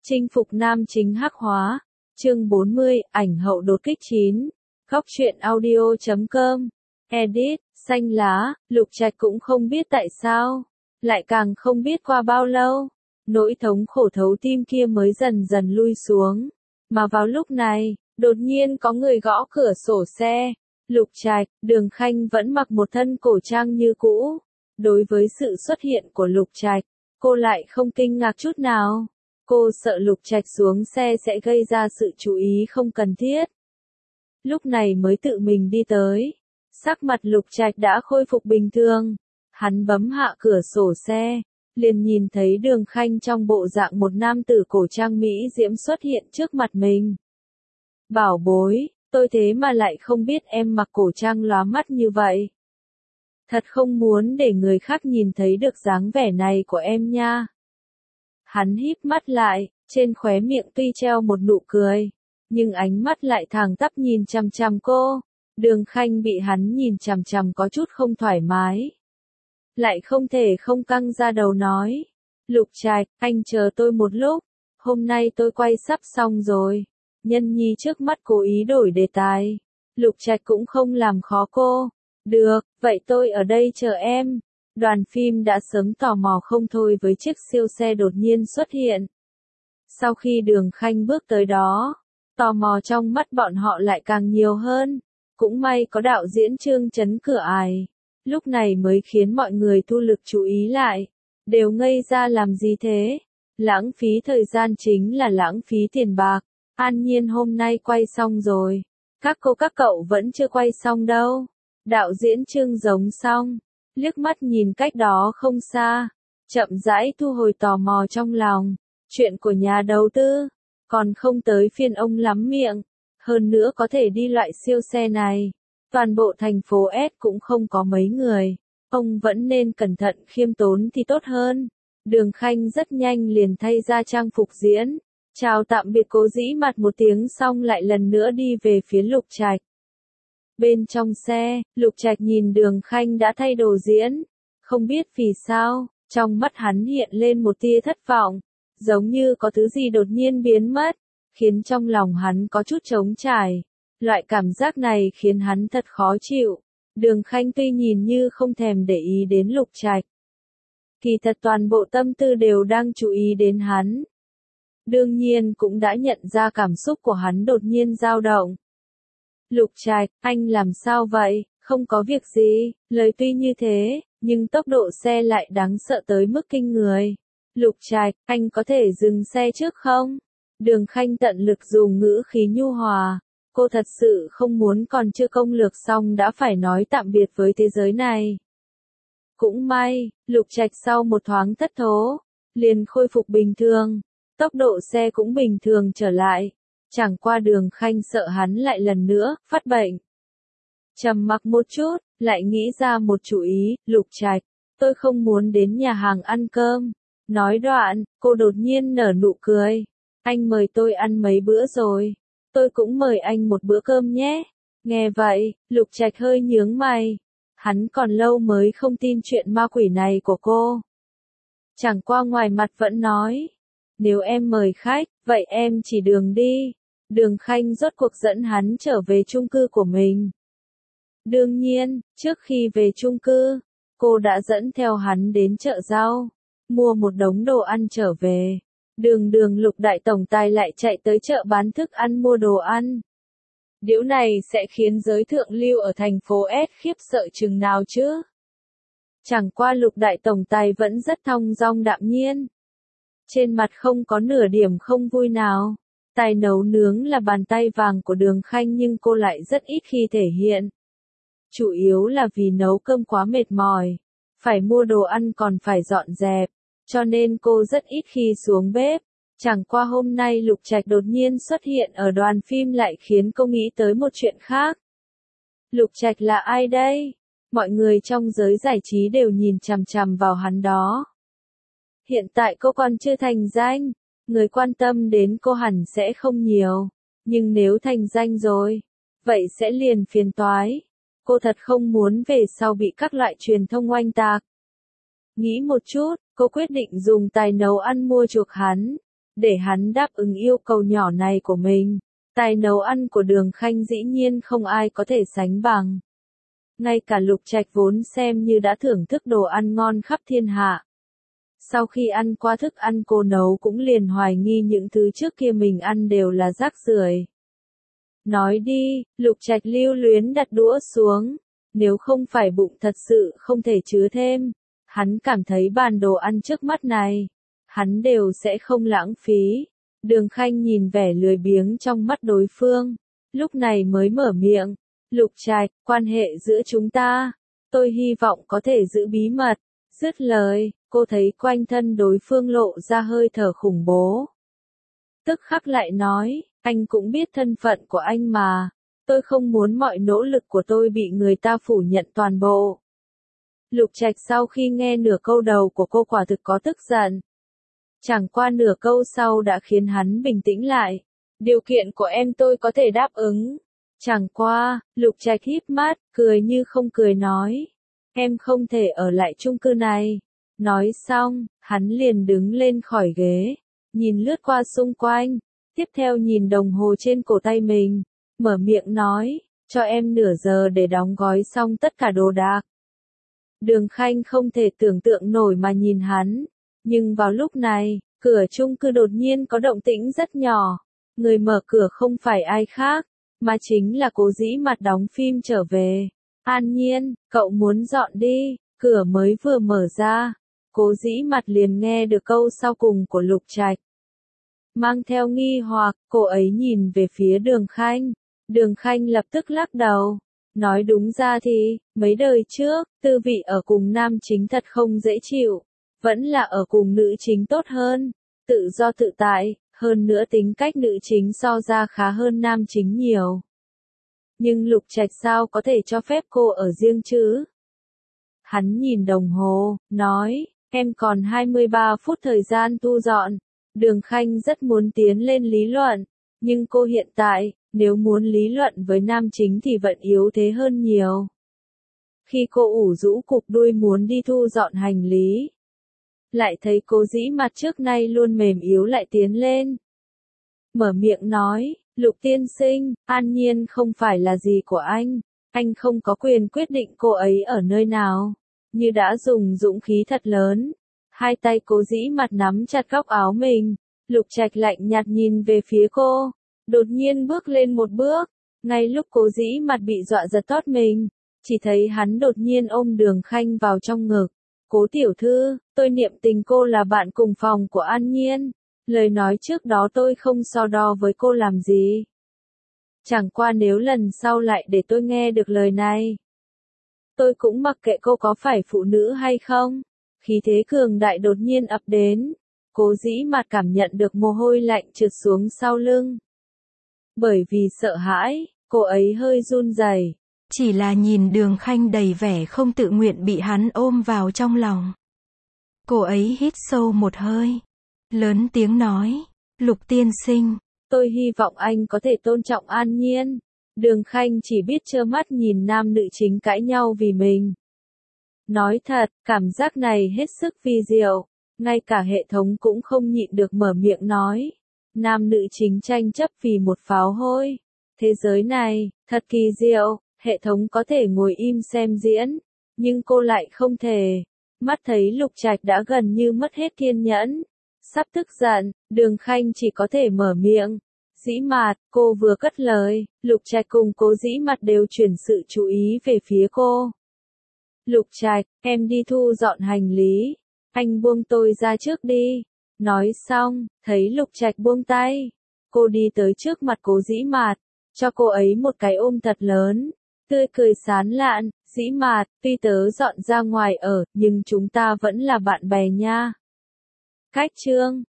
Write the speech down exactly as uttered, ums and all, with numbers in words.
Chinh phục nam chính hắc hóa. Chương bốn mươi, ảnh hậu đột kích chín. Góc truyện audio chấm com. Edit, xanh lá, Lục Trạch cũng không biết tại sao. Lại càng không biết qua bao lâu. Nỗi thống khổ thấu tim kia mới dần dần lui xuống. Mà vào lúc này, đột nhiên có người gõ cửa sổ xe. Lục Trạch, Đường Khanh vẫn mặc một thân cổ trang như cũ. Đối với sự xuất hiện của Lục Trạch, cô lại không kinh ngạc chút nào. Cô sợ Lục Trạch xuống xe sẽ gây ra sự chú ý không cần thiết. Lúc này mới tự mình đi tới. Sắc mặt Lục Trạch đã khôi phục bình thường. Hắn bấm hạ cửa sổ xe, liền nhìn thấy Đường Khanh trong bộ dạng một nam tử cổ trang mỹ diễm xuất hiện trước mặt mình. Bảo bối, tôi thế mà lại không biết em mặc cổ trang lóa mắt như vậy. Thật không muốn để người khác nhìn thấy được dáng vẻ này của em nha. Hắn híp mắt lại, trên khóe miệng tuy treo một nụ cười, nhưng ánh mắt lại thẳng tắp nhìn chằm chằm cô. Đường Khanh bị hắn nhìn chằm chằm có chút không thoải mái. Lại không thể không căng ra đầu nói. Lục Trạch, anh chờ tôi một lúc, hôm nay tôi quay sắp xong rồi. Nhân nhi trước mắt cố ý đổi đề tài. Lục Trạch cũng không làm khó cô. Được, vậy tôi ở đây chờ em. Đoàn phim đã sớm tò mò không thôi với chiếc siêu xe đột nhiên xuất hiện. Sau khi Đường Khanh bước tới đó, tò mò trong mắt bọn họ lại càng nhiều hơn. Cũng may có đạo diễn Trương Chấn cửa ải. Lúc này mới khiến mọi người thu lực chú ý lại. Đều ngây ra làm gì thế? Lãng phí thời gian chính là lãng phí tiền bạc. An Nhiên hôm nay quay xong rồi. Các cô các cậu vẫn chưa quay xong đâu. Đạo diễn Trương giống xong. Liếc mắt nhìn cách đó không xa. Chậm rãi thu hồi tò mò trong lòng. Chuyện của nhà đầu tư. Còn không tới phiên ông lắm miệng. Hơn nữa có thể đi loại siêu xe này. Toàn bộ thành phố S cũng không có mấy người. Ông vẫn nên cẩn thận khiêm tốn thì tốt hơn. Đường Khanh rất nhanh liền thay ra trang phục diễn. Chào tạm biệt cố dĩ mặt một tiếng xong lại lần nữa đi về phía Lục Trạch. Bên trong xe, Lục Trạch nhìn Đường Khanh đã thay đồ diễn. Không biết vì sao, trong mắt hắn hiện lên một tia thất vọng. Giống như có thứ gì đột nhiên biến mất, khiến trong lòng hắn có chút trống trải. Loại cảm giác này khiến hắn thật khó chịu. Đường Khanh tuy nhìn như không thèm để ý đến Lục Trạch. Kỳ thật toàn bộ tâm tư đều đang chú ý đến hắn. Đương nhiên cũng đã nhận ra cảm xúc của hắn đột nhiên dao động. Lục Trạch, anh làm sao vậy? Không có việc gì. Lời tuy như thế, nhưng tốc độ xe lại đáng sợ tới mức kinh người. Lục Trạch, anh có thể dừng xe trước không? Đường Khanh tận lực dùng ngữ khí nhu hòa. Cô thật sự không muốn còn chưa công lược xong đã phải nói tạm biệt với thế giới này. Cũng may, Lục Trạch sau một thoáng thất thố, liền khôi phục bình thường. Tốc độ xe cũng bình thường trở lại. Chẳng qua Đường Khanh sợ hắn lại lần nữa phát bệnh. Trầm mặc một chút, lại nghĩ ra một chủ ý. Lục Trạch, tôi không muốn đến nhà hàng ăn cơm. Nói đoạn, cô đột nhiên nở nụ cười. Anh mời tôi ăn mấy bữa rồi. Tôi cũng mời anh một bữa cơm nhé. Nghe vậy, Lục Trạch hơi nhướng mày. Hắn còn lâu mới không tin chuyện ma quỷ này của cô. Chẳng qua ngoài mặt vẫn nói. Nếu em mời khách, vậy em chỉ đường đi. Đường Khanh rốt cuộc dẫn hắn trở về chung cư của mình. Đương nhiên, trước khi về chung cư, cô đã dẫn theo hắn đến chợ rau, mua một đống đồ ăn trở về. Đường đường Lục đại tổng tài lại chạy tới chợ bán thức ăn mua đồ ăn. Điều này sẽ khiến giới thượng lưu ở thành phố S khiếp sợ chừng nào chứ? Chẳng qua Lục đại tổng tài vẫn rất thong dong đạm nhiên. Trên mặt không có nửa điểm không vui nào. Tài nấu nướng là bàn tay vàng của Đường Khanh nhưng cô lại rất ít khi thể hiện. Chủ yếu là vì nấu cơm quá mệt mỏi. Phải mua đồ ăn còn phải dọn dẹp. Cho nên cô rất ít khi xuống bếp. Chẳng qua hôm nay Lục Trạch đột nhiên xuất hiện ở đoàn phim lại khiến cô nghĩ tới một chuyện khác. Lục Trạch là ai đây? Mọi người trong giới giải trí đều nhìn chằm chằm vào hắn đó. Hiện tại cô còn chưa thành danh. Người quan tâm đến cô hẳn sẽ không nhiều. Nhưng nếu thành danh rồi, vậy sẽ liền phiền toái. Cô thật không muốn về sau bị các loại truyền thông oanh tạc. Nghĩ một chút, cô quyết định dùng tài nấu ăn mua chuộc hắn. để hắn đáp ứng yêu cầu nhỏ này của mình. Tài nấu ăn của Đường Khanh dĩ nhiên không ai có thể sánh bằng. Ngay cả Lục Trạch vốn xem như đã thưởng thức đồ ăn ngon khắp thiên hạ. Sau khi ăn qua thức ăn cô nấu cũng liền hoài nghi những thứ trước kia mình ăn đều là rác rưởi. Nói đi, Lục Trạch lưu luyến đặt đũa xuống. Nếu không phải bụng thật sự không thể chứa thêm, hắn cảm thấy bàn đồ ăn trước mắt này, hắn đều sẽ không lãng phí. Đường Khanh nhìn vẻ lười biếng trong mắt đối phương, lúc này mới mở miệng. Lục Trạch, quan hệ giữa chúng ta, tôi hy vọng có thể giữ bí mật. Dứt lời, cô thấy quanh thân đối phương lộ ra hơi thở khủng bố. Tức khắc lại nói, anh cũng biết thân phận của anh mà. Tôi không muốn mọi nỗ lực của tôi bị người ta phủ nhận toàn bộ. Lục Trạch sau khi nghe nửa câu đầu của cô quả thực có tức giận. Chẳng qua nửa câu sau đã khiến hắn bình tĩnh lại. Điều kiện của em tôi có thể đáp ứng. Chẳng qua, Lục Trạch híp mắt, cười như không cười nói. Em không thể ở lại chung cư này. Nói xong, hắn liền đứng lên khỏi ghế, nhìn lướt qua xung quanh, tiếp theo nhìn đồng hồ trên cổ tay mình, mở miệng nói, cho em nửa giờ để đóng gói xong tất cả đồ đạc. Đường Khanh không thể tưởng tượng nổi mà nhìn hắn, nhưng vào lúc này, cửa chung cư đột nhiên có động tĩnh rất nhỏ, người mở cửa không phải ai khác, mà chính là Cố Dĩ Mặt đóng phim trở về. An Nhiên, cậu muốn dọn đi, cửa mới vừa mở ra, Cố Dĩ Mặt liền nghe được câu sau cùng của Lục Trạch. Mang theo nghi hoặc, cô ấy nhìn về phía Đường Khanh. Đường Khanh lập tức lắc đầu. Nói đúng ra thì, mấy đời trước, tư vị ở cùng nam chính thật không dễ chịu. Vẫn là ở cùng nữ chính tốt hơn. Tự do tự tại, hơn nữa tính cách nữ chính so ra khá hơn nam chính nhiều. Nhưng Lục Trạch sao có thể cho phép cô ở riêng chứ? Hắn nhìn đồng hồ, nói, em còn hai mươi ba phút thời gian thu dọn. Đường Khanh rất muốn tiến lên lý luận, nhưng cô hiện tại, nếu muốn lý luận với nam chính thì vẫn yếu thế hơn nhiều. Khi cô ủ rũ cục đuôi muốn đi thu dọn hành lý, lại thấy Cố Dĩ Mặt trước nay luôn mềm yếu lại tiến lên. Mở miệng nói, Lục tiên sinh, An Nhiên không phải là gì của anh, anh không có quyền quyết định cô ấy ở nơi nào. Như đã dùng dũng khí thật lớn, hai tay Cố Dĩ Mặt nắm chặt góc áo mình, Lục Trạch lạnh nhạt nhìn về phía cô, đột nhiên bước lên một bước, ngay lúc Cố Dĩ Mặt bị dọa giật thót mình, chỉ thấy hắn đột nhiên ôm Đường Khanh vào trong ngực. Cố tiểu thư, tôi niệm tình cô là bạn cùng phòng của An Nhiên, lời nói trước đó tôi không so đo với cô làm gì. Chẳng qua nếu lần sau lại để tôi nghe được lời này, tôi cũng mặc kệ cô có phải phụ nữ hay không. Khí thế cường đại đột nhiên ập đến, Cố Dĩ Mặt cảm nhận được mồ hôi lạnh trượt xuống sau lưng. Bởi vì sợ hãi, cô ấy hơi run rẩy. Chỉ là nhìn Đường Khanh đầy vẻ không tự nguyện bị hắn ôm vào trong lòng. Cô ấy hít sâu một hơi, lớn tiếng nói, Lục tiên sinh, tôi hy vọng anh có thể tôn trọng An Nhiên. Đường Khanh chỉ biết trơ mắt nhìn nam nữ chính cãi nhau vì mình. Nói thật, cảm giác này hết sức vi diệu, ngay cả hệ thống cũng không nhịn được mở miệng nói. Nam nữ chính tranh chấp vì một pháo hôi. Thế giới này, thật kỳ diệu, hệ thống có thể ngồi im xem diễn, nhưng cô lại không thể. Mắt thấy Lục Trạch đã gần như mất hết kiên nhẫn, sắp tức giận, Đường Khanh chỉ có thể mở miệng. Dĩ Mạt, cô vừa cất lời, Lục Trạch cùng Cố Dĩ Mặt đều chuyển sự chú ý về phía cô. Lục Trạch, em đi thu dọn hành lý, anh buông tôi ra trước đi. Nói xong, thấy Lục Trạch buông tay, cô đi tới trước mặt Cố Dĩ Mạt, cho cô ấy một cái ôm thật lớn, tươi cười sán lạn. Dĩ Mạt, tuy tớ dọn ra ngoài ở, nhưng chúng ta vẫn là bạn bè nha. Cách chương